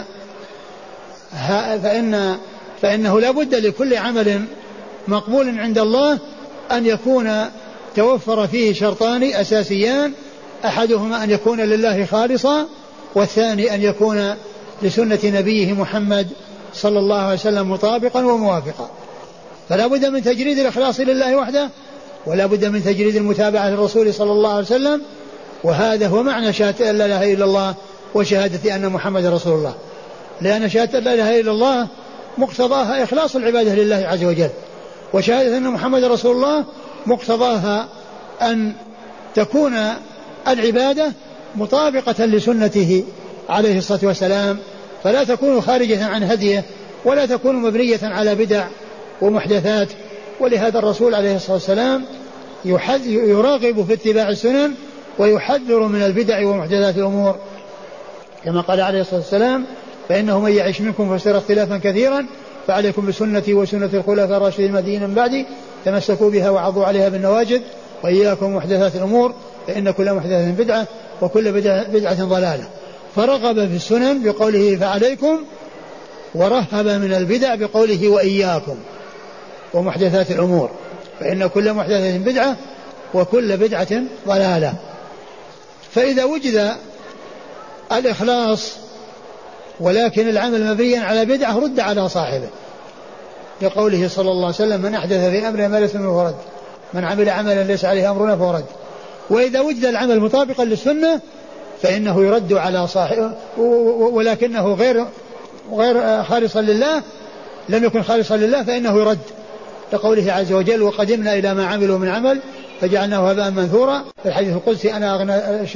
فإن فإنه لا بد لكل عمل مقبول عند الله أن يكون توفر فيه شرطان أساسيان: أحدهما أن يكون لله خالصا، والثاني أن يكون لسنة نبيه محمد صلى الله عليه وسلم مطابقا وموافقا. فلا بد من تجريد الإخلاص لله وحده، ولا بد من تجريد المتابعة للرسول صلى الله عليه وسلم، وهذا هو معنى شهادة أن لا إله إلا الله وشهادة أن محمد رسول الله، لأن شهادة لا إله إلا الله مقتضاها إخلاص العبادة لله عز وجل، وشهادة أن محمد رسول الله مقتضاها أن تكون العبادة مطابقة لسنته عليه الصلاة والسلام، فلا تكون خارجة عن هديه، ولا تكون مبنية على بدع ومحدثات. ولهذا الرسول عليه الصلاة والسلام يراغب في اتباع السنن ويحذر من البدع ومحدثات الأمور، كما قال عليه الصلاة والسلام: فإنه من يعش منكم فسيرى اختلافا كثيرا، فعليكم بسنتي وسنة الخلفاء الراشدين المهديين من بعدي، تمسكوا بها وعضوا عليها بالنواجذ، وإياكم محدثات الأمور، فإن كل محدثة بدعة وكل بدعة ضلالة. فرغب في السنن بقوله فعليكم، ورهب من البدع بقوله وإياكم ومحدثات الأمور، فإن كل محدثة بدعة وكل بدعة ضلالة. فإذا وجد الإخلاص ولكن العمل مبنيا على بدعة رد على صاحبه، لقوله صلى الله عليه وسلم: من أحدث في أمرنا ما ليس منه فهو رد، من عمل عملا ليس عليه أمرنا فهو رد. وإذا وجد العمل مطابقا للسنة فإنه يرد على صاحبه، ولكنه غير غير خالصا لله، لم يكن خالصا لله فإنه يرد، لقوله عز وجل: وقدمنا إلى ما عملوا من عمل فجعلناه هباء منثورا. في الحديث القدسي: أنا أغنى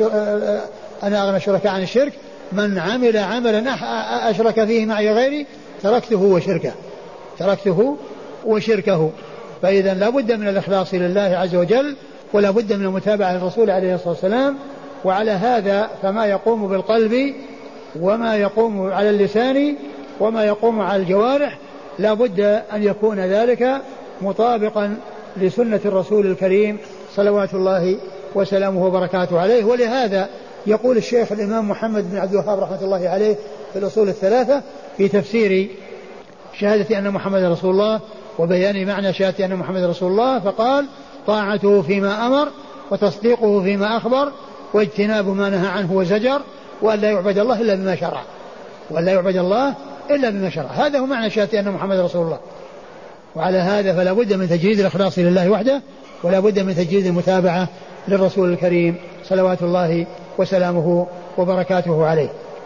أنا أغنى الشركاء عن الشرك، من عمل عملا أشرك فيه معي غيري تركته وشركه تركته وشركه. فإذا لا بد من الإخلاص لله عز وجل، ولا بد من المتابعة للرسول عليه الصلاة والسلام. وعلى هذا فما يقوم بالقلب وما يقوم على اللسان وما يقوم على الجوارح لا بد أن يكون ذلك مطابقا لسنة الرسول الكريم صلوات الله وسلامه وبركاته عليه. ولهذا يقول الشيخ الإمام محمد بن عبد الوهاب رحمة الله عليه في الأصول الثلاثة في تفسير شهادة أن محمد رسول الله وبيان معنى شهادة أن محمد رسول الله، فقال: طاعته فيما أمر، وتصديقه فيما أخبر، واجتناب ما نهى عنه وزجر، وأن لا يعبد الله إلا بما شرع وأن لا يعبد الله إلا بما شرع. هذا هو معنى شهادة أن محمد رسول الله. وعلى هذا فلا بد من تجريد الإخلاص لله وحده، ولا بد من تجريد المتابعة للرسول الكريم صلوات الله وسلامه وبركاته عليه.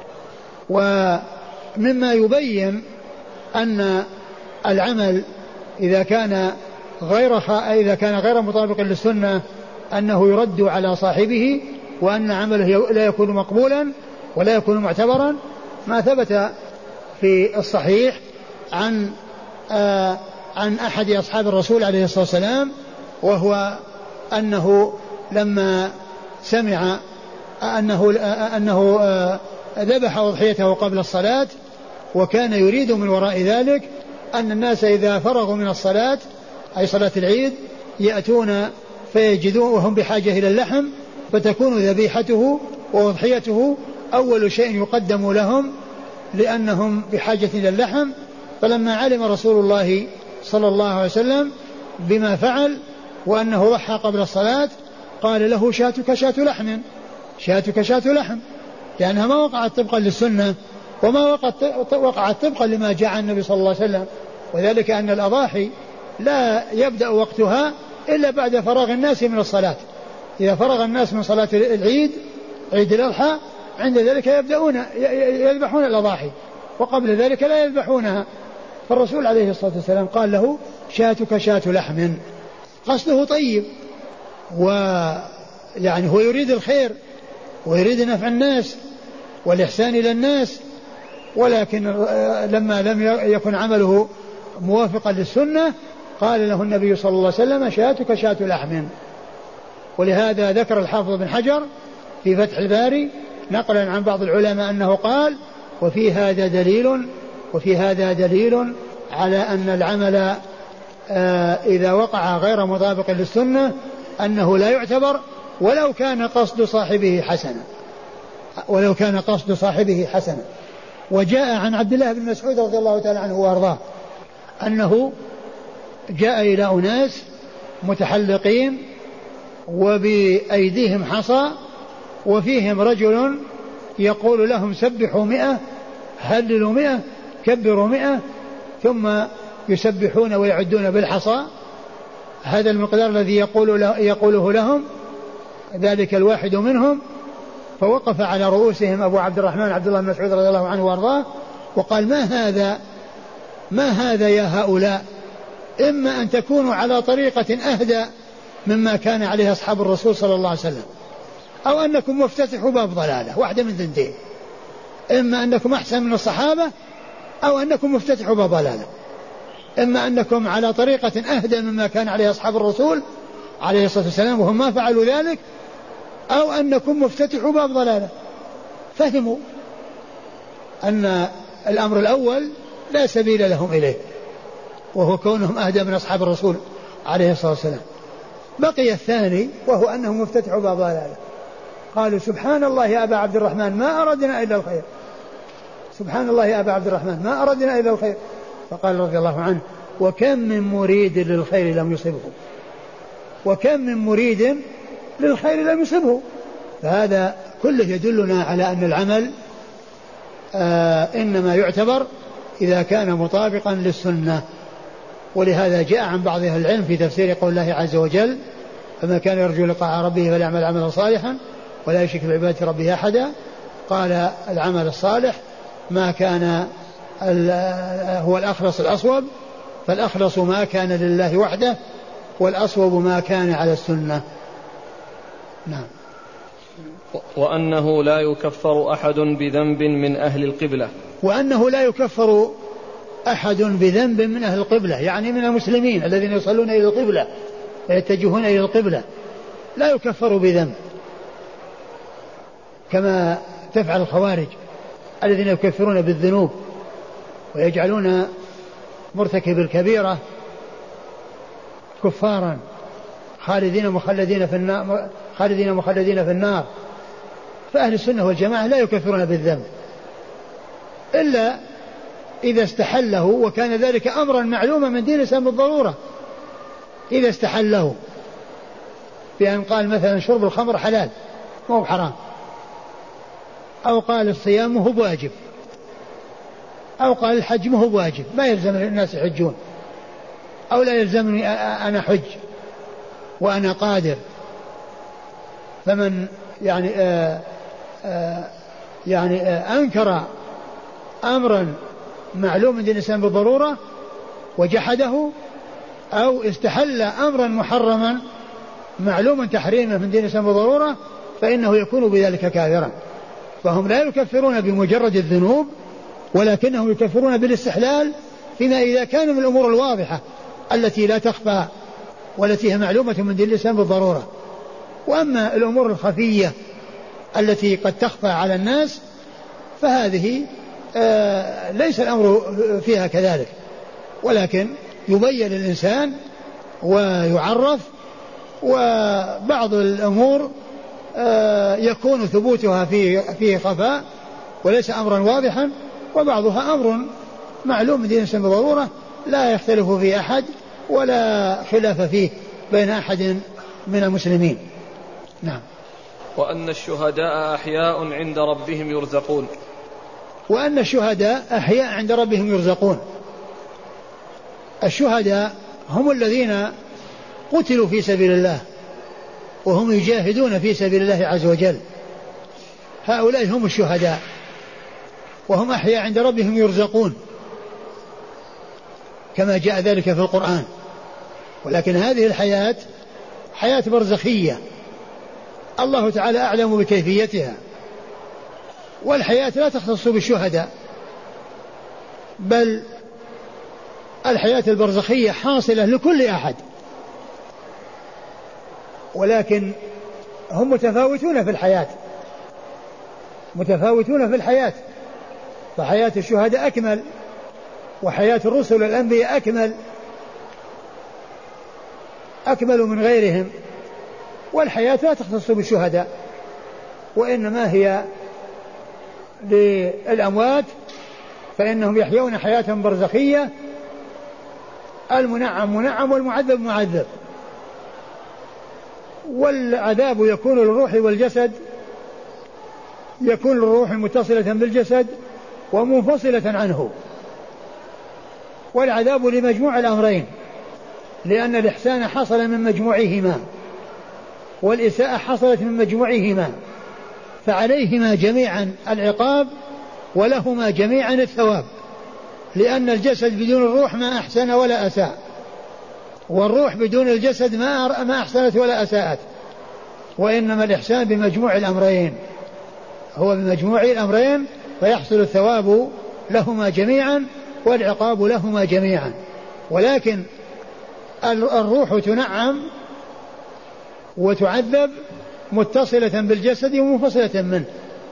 ومما يبين أن العمل إذا كان غير إذا كان غير مطابق للسنة أنه يرد على صاحبه، وأن عمله لا يكون مقبولا ولا يكون معتبرا، ما ثبت في الصحيح عن آه عن أحد أصحاب الرسول عليه الصلاة والسلام، وهو أنه لما سمع أنه, أنه ذبح أضحيته قبل الصلاة، وكان يريد من وراء ذلك أن الناس إذا فرغوا من الصلاة أي صلاة العيد يأتون فيجدون وهم بحاجة إلى اللحم، فتكون ذبيحته وأضحيته أول شيء يقدم لهم لأنهم بحاجة إلى اللحم. فلما علم رسول الله صلى الله عليه وسلم بما فعل وأنه ضحى قبل الصلاة قال له شاتك شات لحم، شاتك شات لحم، لأنها ما وقعت طبقا للسنة وما وقعت طبقا لما جاء عن النبي صلى الله عليه وسلم، وذلك أن الأضاحي لا يبدأ وقتها إلا بعد فراغ الناس من الصلاة. إذا فرغ الناس من صلاة العيد عيد الأضحى عند ذلك يبدأون يذبحون الأضاحي، وقبل ذلك لا يذبحونها. فالرسول عليه الصلاة والسلام قال له شاتك شات لحم، قصده طيب، ويعني هو يريد الخير ويريد نفع الناس والإحسان إلى الناس، ولكن لما لم يكن عمله موافقا للسنة قال له النبي صلى الله عليه وسلم شاتك شات لحم. ولهذا ذكر الحافظ بن حجر في فتح الباري نقلا عن بعض العلماء أنه قال وفي هذا دليل وفي هذا دليل على أن العمل آه إذا وقع غير مطابق للسنة أنه لا يعتبر ولو كان قصد صاحبه حسنا، ولو كان قصد صاحبه حسنا. وجاء عن عبد الله بن مسعود رضي الله تعالى عنه وارضاه أنه جاء إلى أناس متحلقين وبأيديهم حصى وفيهم رجل يقول لهم سبحوا مئة هللوا مئة كبروا مئة، ثم يسبحون ويعدون بالحصى هذا المقدار الذي يقول له يقوله لهم ذلك الواحد منهم. فوقف على رؤوسهم أبو عبد الرحمن عبد الله بن مسعود رضي الله عنه وارضاه وقال ما هذا ما هذا يا هؤلاء، إما أن تكونوا على طريقة أهدى مما كان عليه أصحاب الرسول صلى الله عليه وسلم، أو أنكم مفتتحوا باب ضلالة، واحدة من ثنتين، إما أنكم أحسن من الصحابة أو أنكم مفتتحوا باب ضلالة، إما أنكم على طريقة أهدى مما كان عليه أصحاب الرسول عليه الصلاة والسلام وهم ما فعلوا ذلك، أو أنكم مفتتحوا باب ضلالة. فهموا أن الأمر الأول لا سبيل لهم إليه وهو كونهم أهدى من أصحاب الرسول عليه الصلاة والسلام. بقي الثاني وهو أنهم مفتتحوا باب ضلالة. قالوا سبحان الله يا أبا عبد الرحمن ما أردنا إلا الخير، سبحان الله يا أبا عبد الرحمن ما أردنا إلا الخير. فقال رضي الله عنه وكم من مريد للخير لم يصبه، وكم من مريد للخير لم يصبه. فهذا كله يدلنا على أن العمل آه إنما يعتبر إذا كان مطابقا للسنة. ولهذا جاء عن بعض أهل العلم في تفسير قول الله عز وجل فما كان يرجو لقاء ربه فليعمل عملا صالحا ولا يشرك بعبادة ربه أحدا. قال العمل الصالح ما كان هو الأخلص الأصوب، فالأخلص ما كان لله وحده والأصوب ما كان على السنة. نعم. وأنه لا يكفر أحد بذنب من أهل القبلة، وأنه لا يكفر أحد بذنب من أهل القبلة يعني من المسلمين الذين يصلون إلى القبلة ويتجهون إلى القبلة، لا يكفر بذنب كما تفعل الخوارج الذين يكفرون بالذنوب ويجعلون مرتكب الكبيرة كفارا خالدين مخلدين في النار خالدين مخلدين في النار. فأهل السنة والجماعة لا يكفرون بالذنب إلا إذا استحله وكان ذلك أمرا معلوما من دين الإسلام بالضرورة. إذا استحله بأن قال مثلا شرب الخمر حلال مو حرام، أو قال الصيام هو واجب، أو قال الحج هو واجب ما يلزم الناس يحجون، أو لا يلزمني أنا حج وأنا قادر. فمن يعني آآ آآ يعني آآ أنكر أمرا معلوم من دين الإسلام بالضرورة وجحده، أو استحل أمرا محرما معلوم تحريمه من دين الإسلام بالضرورة، فإنه يكون بذلك كافرا. فهم لا يكفرون بمجرد الذنوب ولكنهم يكفرون بالاستحلال فيما إذا كان من الأمور الواضحة التي لا تخفى والتي هي معلومة من دين الإسلام بالضرورة. وأما الأمور الخفية التي قد تخفى على الناس فهذه آه ليس الأمر فيها كذلك، ولكن يبين للإنسان ويعرف. وبعض الأمور آه يكون ثبوتها في فيه خفاء وليس أمرا واضحا، وبعضها أمر معلوم من دين الإسلام بضرورة لا يختلف فيه أحد ولا خلاف فيه بين أحد من المسلمين. نعم. وأن الشهداء أحياء عند ربهم يرزقون. وأن الشهداء أحياء عند ربهم يرزقون. الشهداء هم الذين قتلوا في سبيل الله وهم يجاهدون في سبيل الله عز وجل، هؤلاء هم الشهداء وهم أحياء عند ربهم يرزقون كما جاء ذلك في القرآن. ولكن هذه الحياة حياة برزخية الله تعالى أعلم بكيفيتها، والحياة لا تختص بالشهداء، بل الحياة البرزخية حاصلة لكل أحد، ولكن هم متفاوتون في الحياة متفاوتون في الحياة فحياة الشهداء أكمل، وحياة الرسل والأنبياء أكمل أكمل من غيرهم. والحياة لا تختص بالشهداء، وإنما هي للأموات فإنهم يحيون حياة برزخية، المنعم منعم والمعذب معذب. والعذاب يكون للروح والجسد، يكون للروح متصلة بالجسد ومنفصلة عنه، والعذاب لمجموع الأمرين، لأن الإحسان حصل من مجموعهما والإساءة حصلت من مجموعهما، فعليهما جميعا العقاب ولهما جميعا الثواب، لأن الجسد بدون الروح ما أحسن ولا أساء، والروح بدون الجسد ما ما أحسنت ولا أساءت، وإنما الإحسان بمجموع الأمرين، هو بمجموع الأمرين فيحصل الثواب لهما جميعا والعقاب لهما جميعا. ولكن الروح تنعم وتعذب متصلة بالجسد ومنفصلة منه،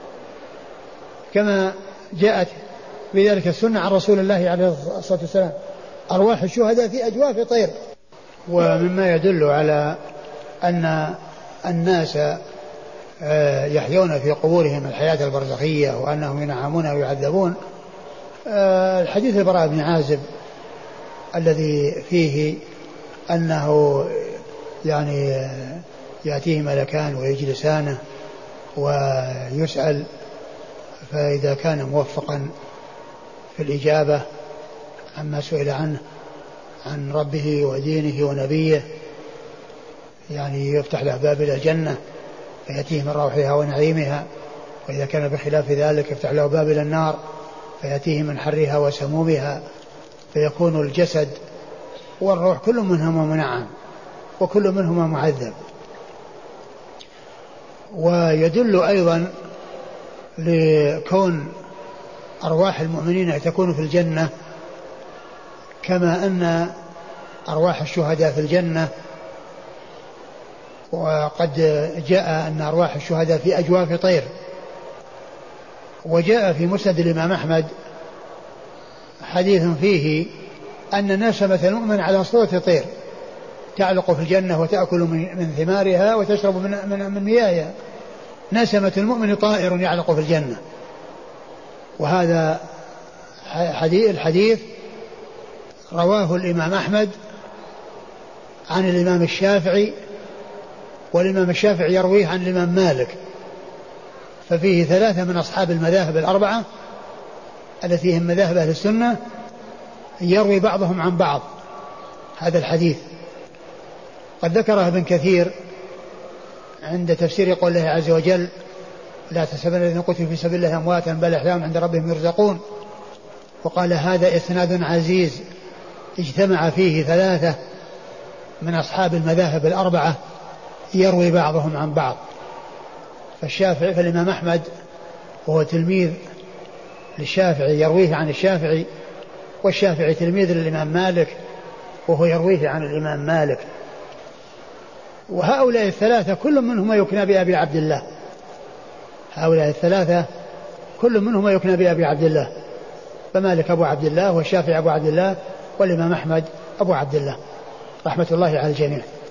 كما جاءت بذلك السنة عن رسول الله عليه الصلاة والسلام: أرواح الشهداء في أجواف طير. ومما يدل على أن الناس يحيون في قبورهم الحياة البرزخية وأنهم ينعمون ويعذبون الحديث البراء بن عازب الذي فيه أنه يعني يأتيه ملكان ويجلسانه ويسأل، فإذا كان موفقا في الإجابة عما سئل عنه عن ربه ودينه ونبيه يعني يفتح له باب إلى الجنة فيأتيه من روحها ونعيمها، وإذا كان بخلاف ذلك يفتح له باب إلى النار فيأتيه من حرها وسمومها، فيكون الجسد والروح كل منهما منعم وكل منهما معذب. ويدل أيضا لكون أرواح المؤمنين تكون في الجنة كما أن أرواح الشهداء في الجنة، وقد جاء أن أرواح الشهداء في أجواف طير. وجاء في مسند الإمام أحمد حديث فيه أن نسمة المؤمن على صورة طير تعلق في الجنة وتأكل من ثمارها وتشرب من, من, من مياهها. نسمة المؤمن طائر يعلق في الجنة. وهذا حديث الحديث رواه الإمام أحمد عن الإمام الشافعي، والإمام الشافعي يرويه عن الإمام مالك، ففيه ثلاثة من أصحاب المذاهب الأربعة التي هم مذاهب أهل السنة يروي بعضهم عن بعض هذا الحديث. قد ذكره ابن كثير عند تفسير قول الله عز وجل: لا تحسبن الذين قتلوا في سبيل الله أمواتا بل أحياء عند ربهم يرزقون. وقال: هذا إسناد عزيز اجتمع فيه ثلاثة من أصحاب المذاهب الأربعة يروي بعضهم عن بعض. فالشافعي فالإمام أحمد وهو تلميذ للشافعي يرويه عن الشافعي، والشافعي تلميذ للإمام مالك وهو يرويه عن الإمام مالك. وهؤلاء الثلاثة كل منهم يكنى بأبي عبد الله، هؤلاء الثلاثة كل منهم يكنى بأبي عبد الله، فمالك أبو عبد الله، والشافعي أبو عبد الله، والإمام أحمد أبو عبد الله رحمة الله على الجميع.